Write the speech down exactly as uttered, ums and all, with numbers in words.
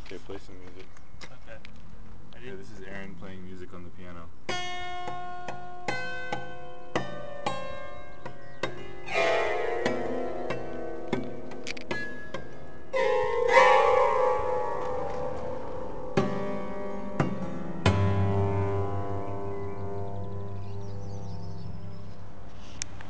Okay, play some music. Okay. Ready? Yeah, this is Aaron playing music on the piano.